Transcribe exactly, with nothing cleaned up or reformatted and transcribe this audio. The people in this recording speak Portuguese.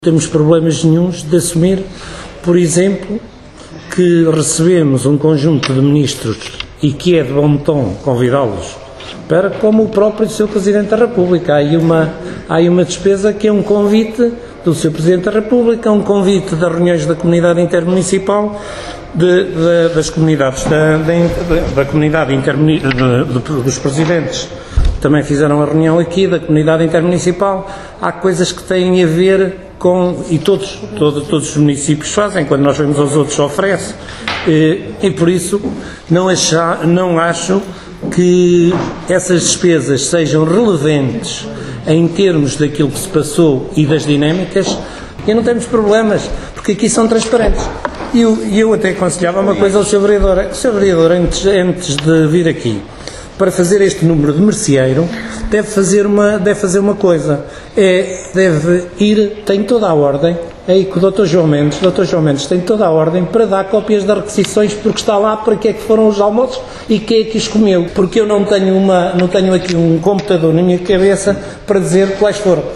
Não temos problemas nenhuns de assumir, por exemplo, que recebemos um conjunto de ministros e que é de bom tom convidá-los para, como o próprio senhor Presidente da República. Há aí uma, há aí uma despesa que é um convite do senhor Presidente da República, um convite das reuniões da comunidade intermunicipal, de, de, das comunidades, da, da, da comunidade intermunicipal, dos presidentes. Também fizeram a reunião aqui da comunidade intermunicipal. Há coisas que têm a ver com, e todos, todo, todos os municípios fazem, quando nós vemos aos outros oferece, e, e por isso não, achar, não acho que essas despesas sejam relevantes em termos daquilo que se passou e das dinâmicas, e não temos problemas, porque aqui são transparentes. E eu, eu até aconselhava uma coisa ao senhor Vereador, o senhor Vereador, antes, antes de vir aqui, para fazer este número de merceeiro, deve fazer uma, deve fazer uma coisa, é, deve ir, tem toda a ordem, aí com o doutor João Mendes, o doutor João Mendes tem toda a ordem para dar cópias das requisições, porque está lá para que é que foram os almoços e quem é que os comeu, porque eu não tenho, uma, não tenho aqui um computador na minha cabeça para dizer quais foram.